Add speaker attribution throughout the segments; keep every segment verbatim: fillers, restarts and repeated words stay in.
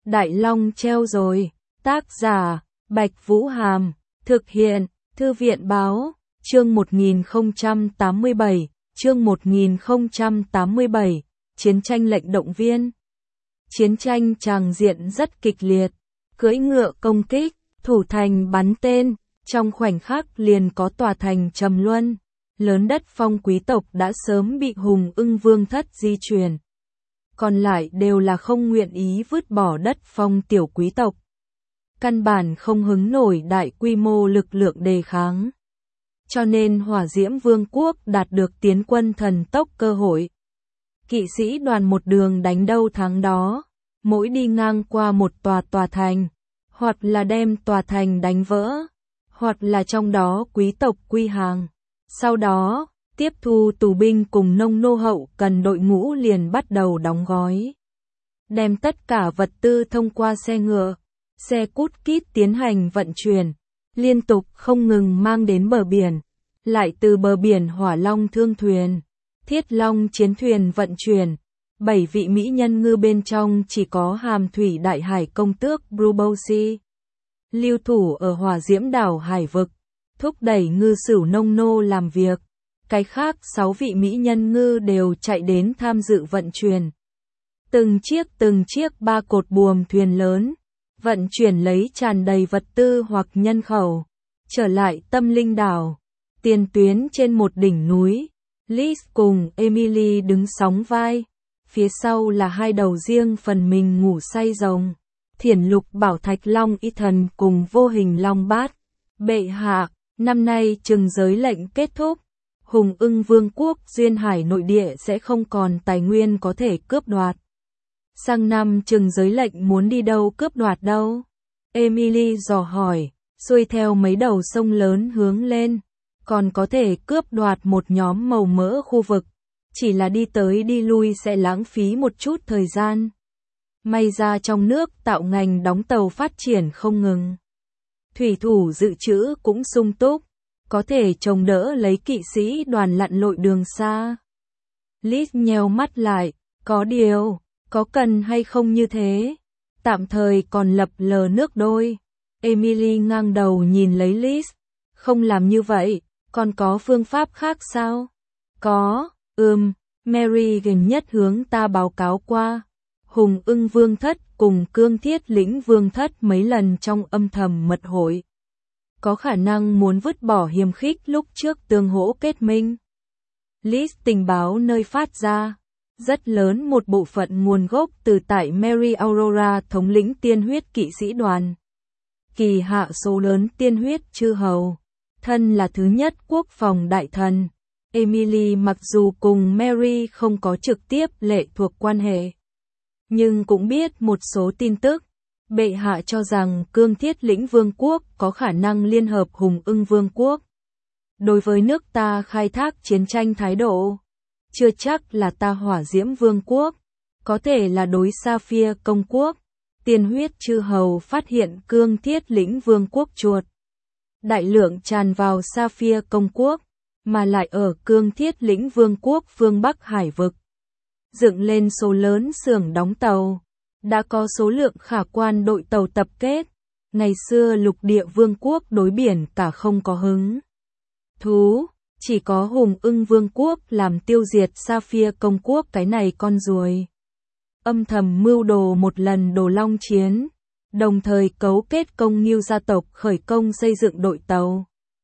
Speaker 1: Đại Long treo rồi. Tác giả, Bạch Vũ Hàm. Thực hiện, Thư viện Báo. Chương một nghìn không trăm tám mươi bảy. Chương một nghìn không trăm tám mươi bảy. Chiến tranh lệnh động viên. Chiến tranh tràng diện rất kịch liệt. Cưỡi ngựa công kích, thủ thành bắn tên. Trong khoảnh khắc liền có tòa thành trầm luân. Lớn đất phong quý tộc đã sớm bị Hùng Ưng Vương thất di chuyển. Còn lại đều là không nguyện ý vứt bỏ đất phong tiểu quý tộc. Căn bản không hứng nổi đại quy mô lực lượng đề kháng. Cho nên Hỏa Diễm Vương quốc đạt được tiến quân thần tốc cơ hội. Kỵ sĩ đoàn một đường đánh đâu thắng đó, mỗi đi ngang qua một tòa tòa thành, hoặc là đem tòa thành đánh vỡ, hoặc là trong đó quý tộc quy hàng. Sau đó, tiếp thu tù binh cùng nông nô hậu cần đội ngũ liền bắt đầu đóng gói. Đem tất cả vật tư thông qua xe ngựa, xe cút kít tiến hành vận chuyển, liên tục không ngừng mang đến bờ biển, lại từ bờ biển Hỏa Long thương thuyền, Thiết Long chiến thuyền vận chuyển. Bảy vị mỹ nhân ngư bên trong chỉ có Hàm Thủy Đại Hải công tước Brubosi lưu thủ ở Hỏa Diễm đảo Hải vực, thúc đẩy ngư sửu nông nô làm việc. Cái khác sáu vị mỹ nhân ngư đều chạy đến tham dự vận chuyển. Từng chiếc từng chiếc ba cột buồm thuyền lớn, vận chuyển lấy tràn đầy vật tư hoặc nhân khẩu, trở lại Tâm Linh đảo. Tiền tuyến trên một đỉnh núi, Liz cùng Emily đứng sóng vai, phía sau là hai đầu riêng phần mình ngủ say rồng. Thiển Lục Bảo Thạch Long Ethan cùng Vô Hình Long Bát. Bệ hạ, năm nay trừng giới lệnh kết thúc. Hùng Ưng Vương quốc duyên hải nội địa sẽ không còn tài nguyên có thể cướp đoạt. Sang năm trừng giới lệnh muốn đi đâu cướp đoạt đâu? Emily dò hỏi, xuôi theo mấy đầu sông lớn hướng lên. Còn có thể cướp đoạt một nhóm màu mỡ khu vực. Chỉ là đi tới đi lui sẽ lãng phí một chút thời gian. May ra trong nước tạo ngành đóng tàu phát triển không ngừng. Thủy thủ dự trữ cũng sung túc. Có thể chống đỡ lấy kỵ sĩ đoàn lặn lội đường xa. Liz nheo mắt lại, có điều, có cần hay không như thế? Tạm thời còn lập lờ nước đôi. Emily ngang đầu nhìn lấy Liz, không làm như vậy, còn có phương pháp khác sao? Có, ừm, Mary gần nhất hướng ta báo cáo qua. Hùng Ưng Vương thất cùng Cương Thiết Lĩnh Vương thất mấy lần trong âm thầm mật hội. Có khả năng muốn vứt bỏ hiềm khích lúc trước tương hỗ kết minh. List tình báo nơi phát ra, rất lớn một bộ phận nguồn gốc từ tại Mary Aurora thống lĩnh tiên huyết kỵ sĩ đoàn. Kỳ hạ số lớn tiên huyết chư hầu, thân là thứ nhất quốc phòng đại thần. Emily mặc dù cùng Mary không có trực tiếp lệ thuộc quan hệ, nhưng cũng biết một số tin tức. Bệ hạ cho rằng Cương Thiết Lĩnh Vương quốc có khả năng liên hợp Hùng Ưng Vương quốc. Đối với nước ta khai thác chiến tranh thái độ, chưa chắc là ta Hỏa Diễm Vương quốc, có thể là đối Sapphire công quốc. Tiên huyết chư hầu phát hiện Cương Thiết Lĩnh Vương quốc chuột đại lượng tràn vào Sapphire công quốc, mà lại ở Cương Thiết Lĩnh Vương quốc phương Bắc Hải vực, dựng lên số lớn xưởng đóng tàu. Đã có số lượng khả quan đội tàu tập kết. Ngày xưa lục địa vương quốc đối biển cả không có hứng thú, chỉ có Hùng Ưng Vương quốc làm tiêu diệt Sapphire công quốc cái này con ruồi. Âm thầm mưu đồ một lần Đồ Long chiến, đồng thời cấu kết công Ngưu gia tộc khởi công xây dựng đội tàu.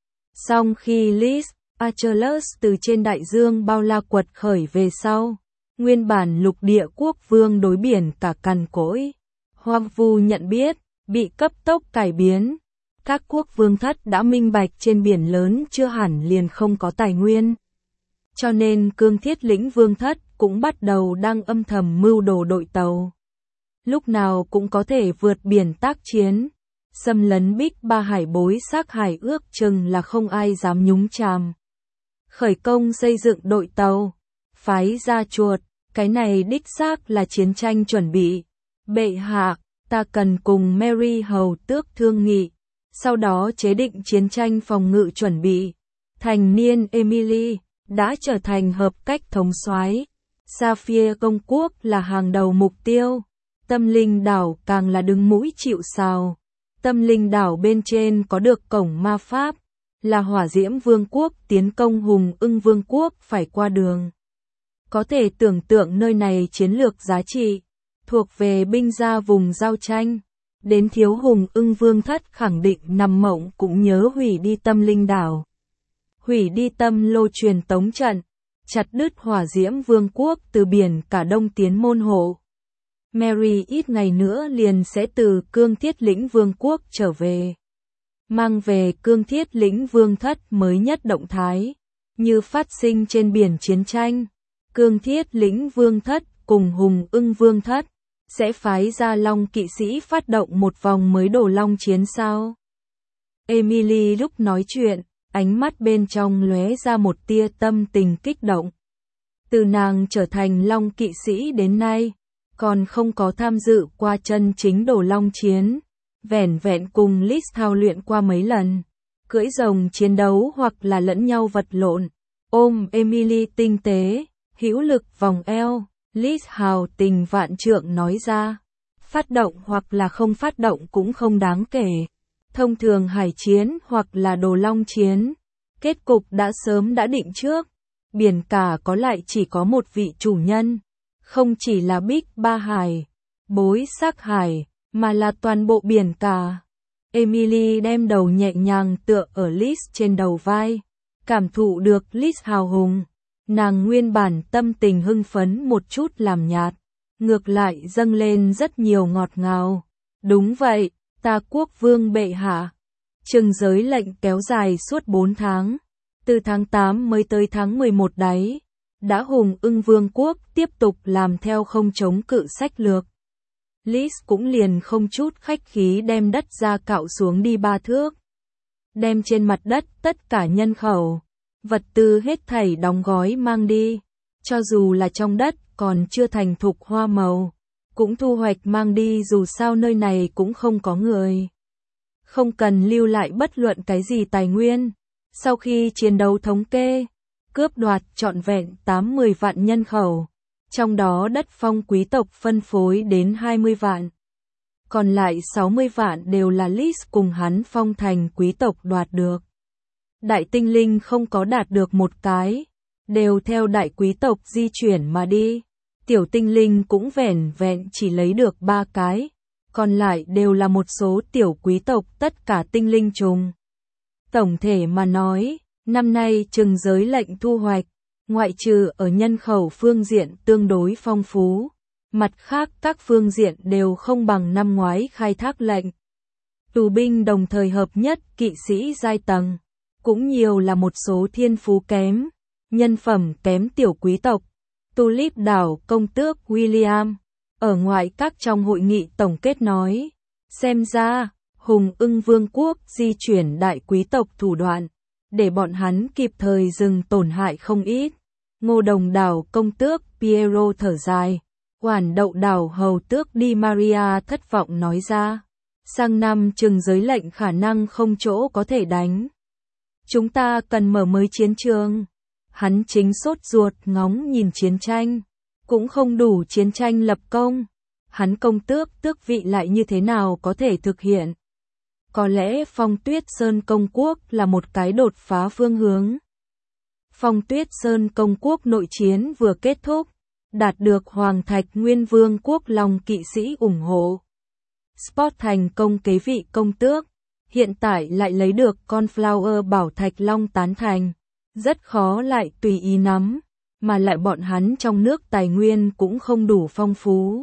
Speaker 1: Song khi Liz Achilles từ trên đại dương bao la quật khởi về sau, nguyên bản lục địa quốc vương đối biển cả cằn cỗi, hoang vu nhận biết, bị cấp tốc cải biến. Các quốc vương thất đã minh bạch trên biển lớn chưa hẳn liền không có tài nguyên. Cho nên Cương Thiết Lĩnh Vương thất cũng bắt đầu đang âm thầm mưu đồ đội tàu. Lúc nào cũng có thể vượt biển tác chiến, xâm lấn Bích Ba Hải bối xác hải ước chừng là không ai dám nhúng chàm. Khởi công xây dựng đội tàu, phái ra chuột, cái này đích xác là chiến tranh chuẩn bị. Bệ hạ, ta cần cùng Mary hầu tước thương nghị, sau đó chế định chiến tranh phòng ngự chuẩn bị. Thành niên Emily đã trở thành hợp cách thống soái. Sapphire công quốc là hàng đầu mục tiêu. Tâm Linh đảo càng là đứng mũi chịu sào. Tâm Linh đảo bên trên có được cổng ma pháp, là Hỏa Diễm Vương quốc tiến công Hùng Ưng Vương quốc phải qua đường. Có thể tưởng tượng nơi này chiến lược giá trị, thuộc về binh gia vùng giao tranh. Đến thiếu Hùng Ưng Vương thất khẳng định nằm mộng cũng nhớ hủy đi Tâm Linh đảo. Hủy đi tâm lô truyền tống trận, chặt đứt Hỏa Diễm Vương quốc từ biển cả đông tiến môn hộ. Mary ít ngày nữa liền sẽ từ Cương Thiết Lĩnh Vương quốc trở về. Mang về Cương Thiết Lĩnh Vương thất mới nhất động thái, như phát sinh trên biển chiến tranh. Cương Thiết Lĩnh Vương thất cùng Hùng Ưng Vương thất sẽ phái ra Long kỵ sĩ phát động một vòng mới đồ long chiến sao. Emily lúc nói chuyện, ánh mắt bên trong lóe ra một tia tâm tình kích động. Từ nàng trở thành Long kỵ sĩ đến nay, còn không có tham dự qua chân chính đồ long chiến, vẻn vẹn cùng Liz thao luyện qua mấy lần, cưỡi rồng chiến đấu hoặc là lẫn nhau vật lộn. Ôm Emily tinh tế, hữu lực vòng eo, Liz hào tình vạn trượng nói ra, phát động hoặc là không phát động cũng không đáng kể. Thông thường hải chiến hoặc là đồ long chiến, kết cục đã sớm đã định trước. Biển cả có lại chỉ có một vị chủ nhân, không chỉ là Big Ba Hải, Bối Sắc Hải, mà là toàn bộ biển cả. Emily đem đầu nhẹ nhàng tựa ở Liz trên đầu vai, cảm thụ được Liz hào hùng. Nàng nguyên bản tâm tình hưng phấn một chút làm nhạt, ngược lại dâng lên rất nhiều ngọt ngào. Đúng vậy, ta quốc vương bệ hạ. Trừng giới lệnh kéo dài suốt bốn tháng, từ tháng tám mới tới tháng mười một đấy. Đã Hùng Ưng Vương quốc tiếp tục làm theo không chống cự sách lược. Liz cũng liền không chút khách khí đem đất ra cạo xuống đi ba thước. Đem trên mặt đất tất cả nhân khẩu, vật tư hết thảy đóng gói mang đi. Cho dù là trong đất còn chưa thành thục hoa màu, cũng thu hoạch mang đi, dù sao nơi này cũng không có người. Không cần lưu lại bất luận cái gì tài nguyên. Sau khi chiến đấu thống kê, cướp đoạt trọn vẹn tám mươi vạn nhân khẩu, trong đó đất phong quý tộc phân phối đến hai mươi vạn. Còn lại sáu mươi vạn đều là Liz cùng hắn phong thành quý tộc đoạt được. Đại tinh linh không có đạt được một cái, đều theo đại quý tộc di chuyển mà đi. Tiểu tinh linh cũng vẻn vẹn chỉ lấy được ba cái, còn lại đều là một số tiểu quý tộc, tất cả tinh linh trùng. Tổng thể mà nói, năm nay trừng giới lệnh thu hoạch, ngoại trừ ở nhân khẩu phương diện tương đối phong phú, mặt khác các phương diện đều không bằng năm ngoái khai thác lệnh. Tù binh đồng thời hợp nhất kỵ sĩ giai tầng, cũng nhiều là một số thiên phú kém, nhân phẩm kém tiểu quý tộc. Tulip đảo công tước William, ở ngoại các trong hội nghị tổng kết nói, xem ra, Hùng Ưng Vương quốc di chuyển đại quý tộc thủ đoạn, để bọn hắn kịp thời dừng tổn hại không ít. Ngô Đồng đảo công tước Piero thở dài, Quản Đậu đảo hầu tước Di Maria thất vọng nói ra, sang năm trừng giới lệnh khả năng không chỗ có thể đánh. Chúng ta cần mở mới chiến trường. Hắn chính sốt ruột ngóng nhìn chiến tranh, cũng không đủ chiến tranh lập công. Hắn công tước tước vị lại như thế nào có thể thực hiện? Có lẽ Phong Tuyết Sơn công quốc là một cái đột phá phương hướng. Phong Tuyết Sơn công quốc nội chiến vừa kết thúc, đạt được Hoàng Thạch Nguyên Vương quốc Long kỵ sĩ ủng hộ. Spot thành công kế vị công tước, hiện tại lại lấy được Conflower Bảo Thạch Long tán thành. Rất khó lại tùy ý nắm, mà lại bọn hắn trong nước tài nguyên cũng không đủ phong phú.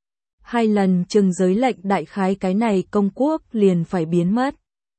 Speaker 1: Hai lần trừng giới lệnh đại khái cái này công quốc liền phải biến mất.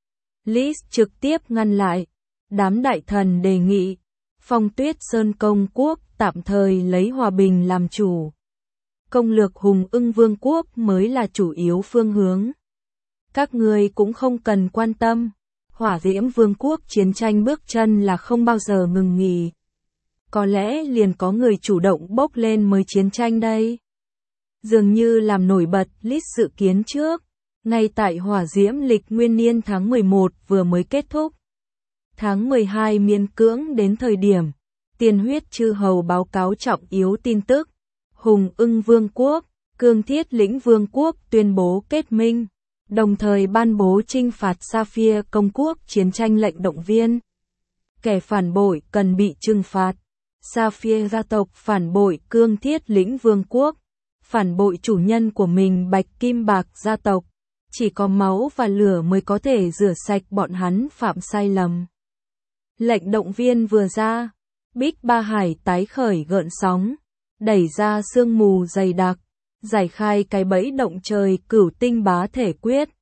Speaker 1: Liz trực tiếp ngăn lại, đám đại thần đề nghị, Phong Tuyết Sơn công quốc tạm thời lấy hòa bình làm chủ. Công lược Hùng Ưng Vương quốc mới là chủ yếu phương hướng. Các người cũng không cần quan tâm. Hỏa Diễm Vương quốc chiến tranh bước chân là không bao giờ ngừng nghỉ. Có lẽ liền có người chủ động bốc lên mới chiến tranh đây. Dường như làm nổi bật Liz dự kiến trước, ngay tại Hỏa Diễm lịch nguyên niên tháng mười một vừa mới kết thúc. Tháng mười hai miễn cưỡng đến thời điểm, Tiền Huyết Chư Hầu báo cáo trọng yếu tin tức. Hùng Ưng Vương quốc, Cương Thiết lĩnh vương quốc tuyên bố kết minh, đồng thời ban bố trinh phạt Sapphire công quốc chiến tranh lệnh động viên. Kẻ phản bội cần bị trừng phạt. Sapphire gia tộc phản bội Cương Thiết lĩnh vương quốc, phản bội chủ nhân của mình Bạch Kim Bạc gia tộc. Chỉ có máu và lửa mới có thể rửa sạch bọn hắn phạm sai lầm. Lệnh động viên vừa ra, Bích Ba Hải tái khởi gợn sóng, đẩy ra sương mù dày đặc, giải khai cái bẫy động trời cửu tinh bá thể quyết.